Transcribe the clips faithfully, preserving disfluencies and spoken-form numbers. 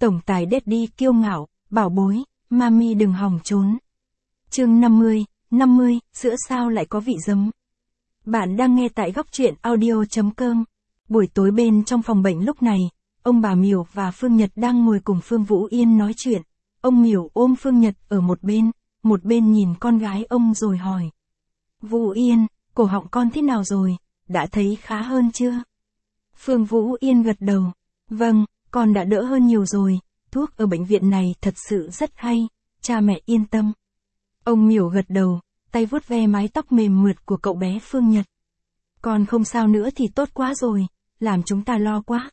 Tổng tài Daddy kiêu ngạo, bảo bối, mami đừng hòng trốn. Chương năm mươi, năm mươi, sữa sao lại có vị giấm. Bạn đang nghe tại góc truyện audio.com. Buổi tối bên trong phòng bệnh lúc này, ông bà Miểu và Phương Nhật đang ngồi cùng Phương Vũ Yên nói chuyện. Ông Miểu ôm Phương Nhật ở một bên, một bên nhìn con gái ông rồi hỏi. Vũ Yên, cổ họng con thế nào rồi, đã thấy khá hơn chưa? Phương Vũ Yên gật đầu. Vâng, con đã đỡ hơn nhiều rồi, thuốc ở bệnh viện này thật sự rất hay, cha mẹ yên tâm. Ông Miểu gật đầu, tay vuốt ve mái tóc mềm mượt của cậu bé Phương Nhật. Con không sao nữa thì tốt quá rồi, làm chúng ta lo quá.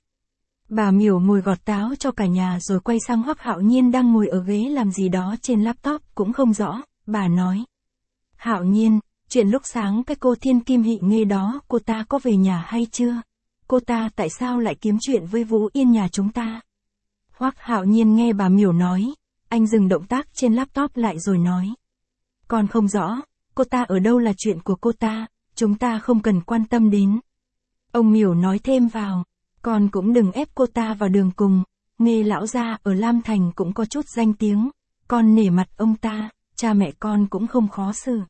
Bà Miểu ngồi gọt táo cho cả nhà rồi quay sang Hoắc Hạo Nhiên đang ngồi ở ghế làm gì đó trên laptop cũng không rõ, bà nói. Hạo Nhiên, chuyện lúc sáng cái cô Thiên Kim Hị Nghê đó cô ta có về nhà hay chưa? Cô ta tại sao lại kiếm chuyện với Vũ Yên nhà chúng ta? Hoắc Hạo Nhiên nghe bà Miểu nói, anh dừng động tác trên laptop lại rồi nói. Con không rõ, cô ta ở đâu là chuyện của cô ta, chúng ta không cần quan tâm đến. Ông Miểu nói thêm vào, con cũng đừng ép cô ta vào đường cùng, Nghê lão gia ở Lam Thành cũng có chút danh tiếng, con nể mặt ông ta, cha mẹ con cũng không khó xử.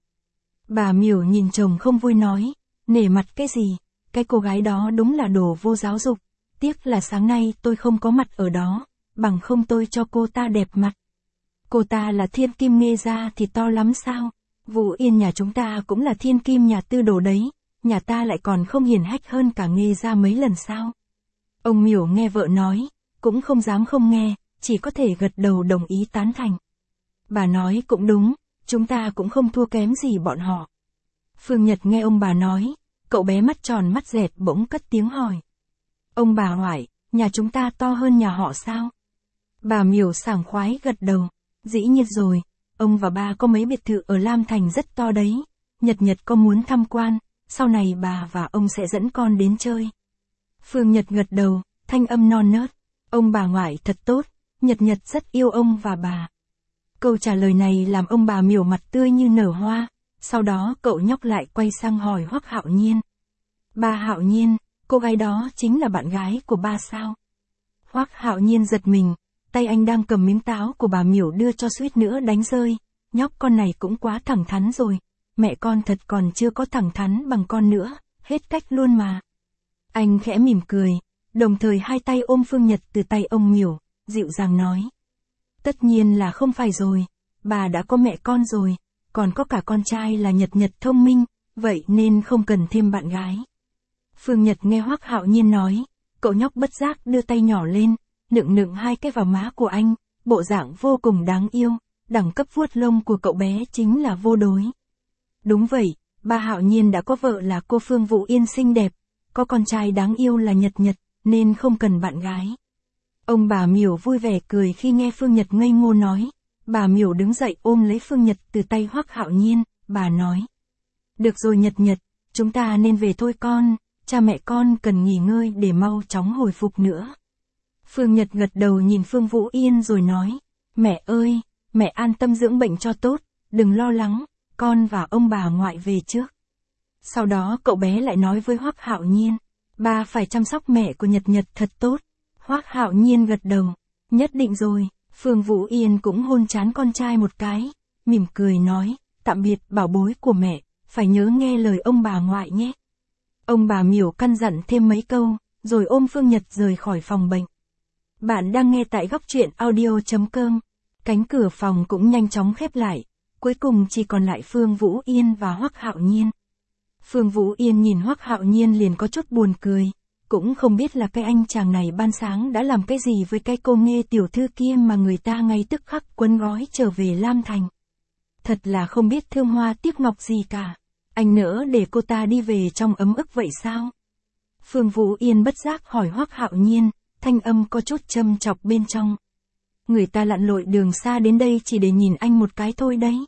Bà Miểu nhìn chồng không vui nói, nể mặt cái gì, cái cô gái đó đúng là đồ vô giáo dục, tiếc là sáng nay tôi không có mặt ở đó, bằng không tôi cho cô ta đẹp mặt. Cô ta là thiên kim Nghê gia thì to lắm sao, Vũ Yên nhà chúng ta cũng là thiên kim nhà tư đồ đấy, nhà ta lại còn không hiển hách hơn cả Nghê gia mấy lần sao. Ông Miểu nghe vợ nói, cũng không dám không nghe, chỉ có thể gật đầu đồng ý tán thành. Bà nói cũng đúng, chúng ta cũng không thua kém gì bọn họ. Phương Nhật nghe ông bà nói, cậu bé mắt tròn mắt dẹt bỗng cất tiếng hỏi. Ông bà ngoại, nhà chúng ta to hơn nhà họ sao? Bà Miểu sảng khoái gật đầu, dĩ nhiên rồi, ông và ba có mấy biệt thự ở Lam Thành rất to đấy, Nhật Nhật có muốn tham quan, sau này bà và ông sẽ dẫn con đến chơi. Phương Nhật gật đầu, thanh âm non nớt, ông bà ngoại thật tốt, Nhật Nhật rất yêu ông và bà. Câu trả lời này làm ông bà Miểu mặt tươi như nở hoa, sau đó cậu nhóc lại quay sang hỏi Hoắc Hạo Nhiên. Ba Hạo Nhiên, cô gái đó chính là bạn gái của ba sao? Hoắc Hạo Nhiên giật mình, tay anh đang cầm miếng táo của bà Miểu đưa cho suýt nữa đánh rơi, nhóc con này cũng quá thẳng thắn rồi, mẹ con thật còn chưa có thẳng thắn bằng con nữa, hết cách luôn mà. Anh khẽ mỉm cười, đồng thời hai tay ôm Phương Nhật từ tay ông Miểu, dịu dàng nói. Tất nhiên là không phải rồi, bà đã có mẹ con rồi, còn có cả con trai là Nhật Nhật thông minh, vậy nên không cần thêm bạn gái. Phương Nhật nghe Hoắc Hạo Nhiên nói, cậu nhóc bất giác đưa tay nhỏ lên, nựng nựng hai cái vào má của anh, bộ dạng vô cùng đáng yêu, đẳng cấp vuốt lông của cậu bé chính là vô đối. Đúng vậy, ba Hạo Nhiên đã có vợ là cô Phương Vũ Yên xinh đẹp, có con trai đáng yêu là Nhật Nhật, nên không cần bạn gái. Ông bà Miểu vui vẻ cười khi nghe Phương Nhật ngây ngô nói, bà Miểu đứng dậy ôm lấy Phương Nhật từ tay Hoắc Hạo Nhiên, bà nói. Được rồi Nhật Nhật, chúng ta nên về thôi con, cha mẹ con cần nghỉ ngơi để mau chóng hồi phục nữa. Phương Nhật gật đầu nhìn Phương Vũ Yên rồi nói, mẹ ơi, mẹ an tâm dưỡng bệnh cho tốt, đừng lo lắng, con và ông bà ngoại về trước. Sau đó cậu bé lại nói với Hoắc Hạo Nhiên, ba phải chăm sóc mẹ của Nhật Nhật thật tốt. Hoắc Hạo Nhiên gật đầu, nhất định rồi. Phương Vũ Yên cũng hôn trán con trai một cái, mỉm cười nói, tạm biệt bảo bối của mẹ, phải nhớ nghe lời ông bà ngoại nhé. Ông bà Miểu căn dặn thêm mấy câu, rồi ôm Phương Nhật rời khỏi phòng bệnh. Bạn đang nghe tại góc truyện audio.com. Cánh cửa phòng cũng nhanh chóng khép lại, cuối cùng chỉ còn lại Phương Vũ Yên và Hoắc Hạo Nhiên. Phương Vũ Yên nhìn Hoắc Hạo Nhiên liền có chút buồn cười, cũng không biết là cái anh chàng này ban sáng đã làm cái gì với cái cô Nghê tiểu thư kia mà người ta ngay tức khắc quấn gói trở về Lam Thành. Thật là không biết thương hoa tiếc ngọc gì cả, anh nỡ để cô ta đi về trong ấm ức vậy sao? Phương Vũ Yên bất giác hỏi Hoắc Hạo Nhiên, thanh âm có chút châm chọc bên trong. Người ta lặn lội đường xa đến đây chỉ để nhìn anh một cái thôi đấy.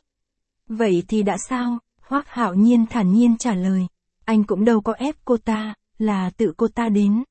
Vậy thì đã sao? Hoắc Hạo Nhiên thản nhiên trả lời, anh cũng đâu có ép cô ta, là tự cô ta đến.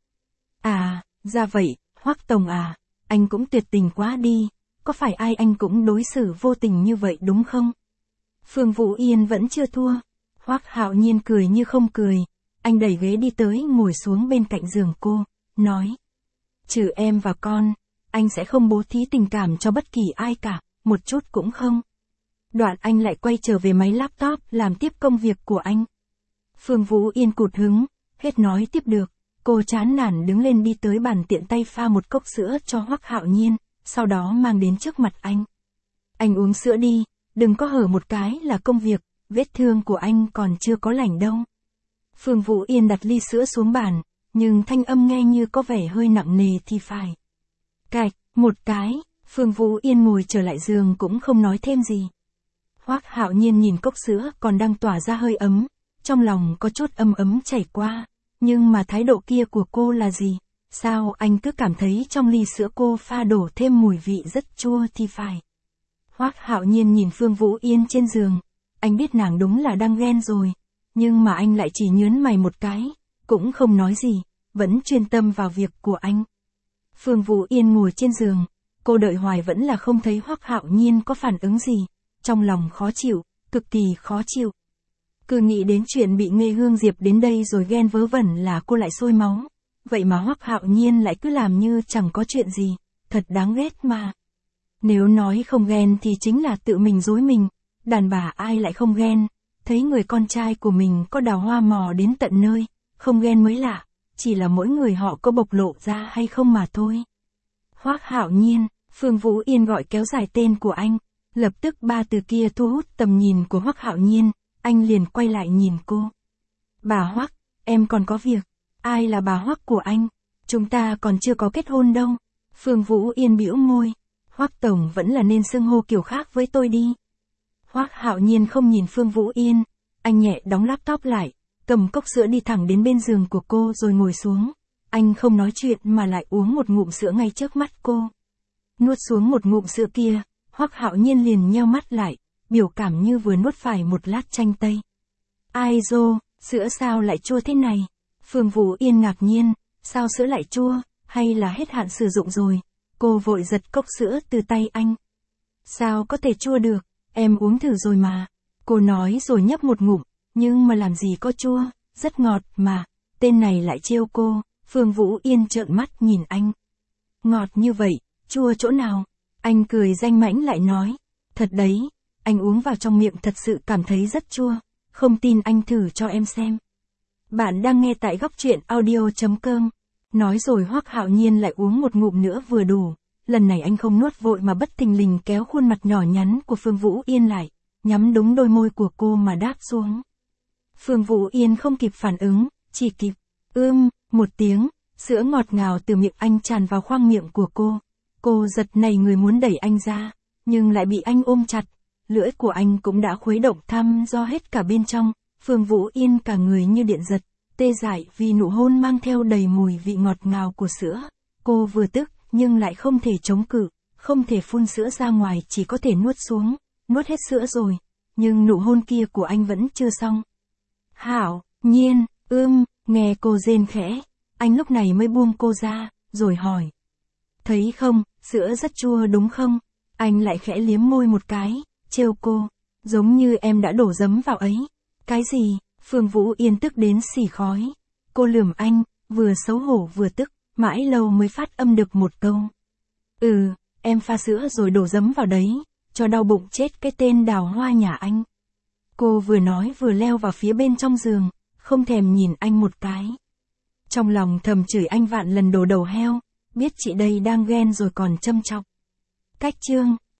À, ra vậy, Hoắc Tổng à, anh cũng tuyệt tình quá đi, có phải ai anh cũng đối xử vô tình như vậy đúng không? Phương Vũ Yên vẫn chưa thua. Hoắc Hạo Nhiên cười như không cười, anh đẩy ghế đi tới ngồi xuống bên cạnh giường cô, nói. Trừ em và con, anh sẽ không bố thí tình cảm cho bất kỳ ai cả, một chút cũng không. Đoạn anh lại quay trở về máy laptop làm tiếp công việc của anh. Phương Vũ Yên cụt hứng, hết nói tiếp được. Cô chán nản đứng lên đi tới bàn tiện tay pha một cốc sữa cho Hoắc Hạo Nhiên, sau đó mang đến trước mặt anh. Anh uống sữa đi, đừng có hở một cái là công việc, vết thương của anh còn chưa có lành đâu. Phương Vũ Yên đặt ly sữa xuống bàn, nhưng thanh âm nghe như có vẻ hơi nặng nề thì phải. Cạch, một cái, Phương Vũ Yên ngồi trở lại giường cũng không nói thêm gì. Hoắc Hạo Nhiên nhìn cốc sữa còn đang tỏa ra hơi ấm, trong lòng có chút ấm ấm chảy qua, nhưng mà thái độ kia của cô là gì? Sao anh cứ cảm thấy trong ly sữa cô pha đổ thêm mùi vị rất chua thì phải. Hoắc Hạo Nhiên nhìn Phương Vũ Yên trên giường, anh biết nàng đúng là đang ghen rồi, nhưng mà anh lại chỉ nhớn mày một cái, cũng không nói gì, vẫn chuyên tâm vào việc của anh. Phương Vũ Yên ngồi trên giường, cô đợi hoài vẫn là không thấy Hoắc Hạo Nhiên có phản ứng gì, trong lòng khó chịu, cực kỳ khó chịu. Cứ nghĩ đến chuyện bị Nghê Hương Diệp đến đây rồi ghen vớ vẩn là cô lại sôi máu, vậy mà Hoắc Hạo Nhiên lại cứ làm như chẳng có chuyện gì, thật đáng ghét mà. Nếu nói không ghen thì chính là tự mình dối mình, đàn bà ai lại không ghen, thấy người con trai của mình có đào hoa mò đến tận nơi, không ghen mới lạ, chỉ là mỗi người họ có bộc lộ ra hay không mà thôi. Hoắc Hạo Nhiên, Phương Vũ Yên gọi kéo dài tên của anh, lập tức ba từ kia thu hút tầm nhìn của Hoắc Hạo Nhiên, anh liền quay lại nhìn cô. Bà Hoắc, em còn có việc, ai là bà Hoắc của anh, chúng ta còn chưa có kết hôn đâu. Phương Vũ Yên bĩu môi, Hoắc tổng vẫn là nên xưng hô kiểu khác với tôi đi. Hoắc Hạo Nhiên không nhìn Phương Vũ Yên, anh nhẹ đóng laptop lại, cầm cốc sữa đi thẳng đến bên giường của cô rồi ngồi xuống. Anh không nói chuyện mà lại uống một ngụm sữa ngay trước mắt cô. Nuốt xuống một ngụm sữa kia, Hoắc Hạo Nhiên liền nheo mắt lại, biểu cảm như vừa nuốt phải một lát chanh tây. Ai dô, sữa sao lại chua thế này? Phương Vũ Yên ngạc nhiên, sao sữa lại chua, hay là hết hạn sử dụng rồi? Cô vội giật cốc sữa từ tay anh. Sao có thể chua được, em uống thử rồi mà. Cô nói rồi nhấp một ngụm, nhưng mà làm gì có chua, rất ngọt mà. Tên này lại trêu cô. Phương Vũ Yên trợn mắt nhìn anh. Ngọt như vậy, chua chỗ nào? Anh cười danh mãnh lại nói. Thật đấy, anh uống vào trong miệng thật sự cảm thấy rất chua. Không tin anh thử cho em xem. Bạn đang nghe tại góc truyện audio.com. Nói rồi Hoắc Hạo Nhiên lại uống một ngụm nữa vừa đủ. Lần này anh không nuốt vội mà bất thình lình kéo khuôn mặt nhỏ nhắn của Phương Vũ Yên lại, nhắm đúng đôi môi của cô mà đáp xuống. Phương Vũ Yên không kịp phản ứng, chỉ kịp, ưm, một tiếng, sữa ngọt ngào từ miệng anh tràn vào khoang miệng của cô. Cô giật nảy người muốn đẩy anh ra, nhưng lại bị anh ôm chặt, lưỡi của anh cũng đã khuấy động thăm do hết cả bên trong. Phương Vũ Yên cả người như điện giật, tê dại vì nụ hôn mang theo đầy mùi vị ngọt ngào của sữa. Cô vừa tức, nhưng lại không thể chống cự, không thể phun sữa ra ngoài, chỉ có thể nuốt xuống, nuốt hết sữa rồi, nhưng nụ hôn kia của anh vẫn chưa xong. Hạo Nhiên, ưm, nghe cô rên khẽ, anh lúc này mới buông cô ra, rồi hỏi. Thấy không, sữa rất chua đúng không? Anh lại khẽ liếm môi một cái, trêu cô, giống như em đã đổ giấm vào ấy. Cái gì? Phương Vũ Yên tức đến xỉ khói. Cô lườm anh, vừa xấu hổ vừa tức, mãi lâu mới phát âm được một câu. Ừ, em pha sữa rồi đổ giấm vào đấy, cho đau bụng chết cái tên đào hoa nhà anh. Cô vừa nói vừa leo vào phía bên trong giường, không thèm nhìn anh một cái. Trong lòng thầm chửi anh vạn lần đồ đầu heo, biết chị đây đang ghen rồi còn châm chọc. Cách chương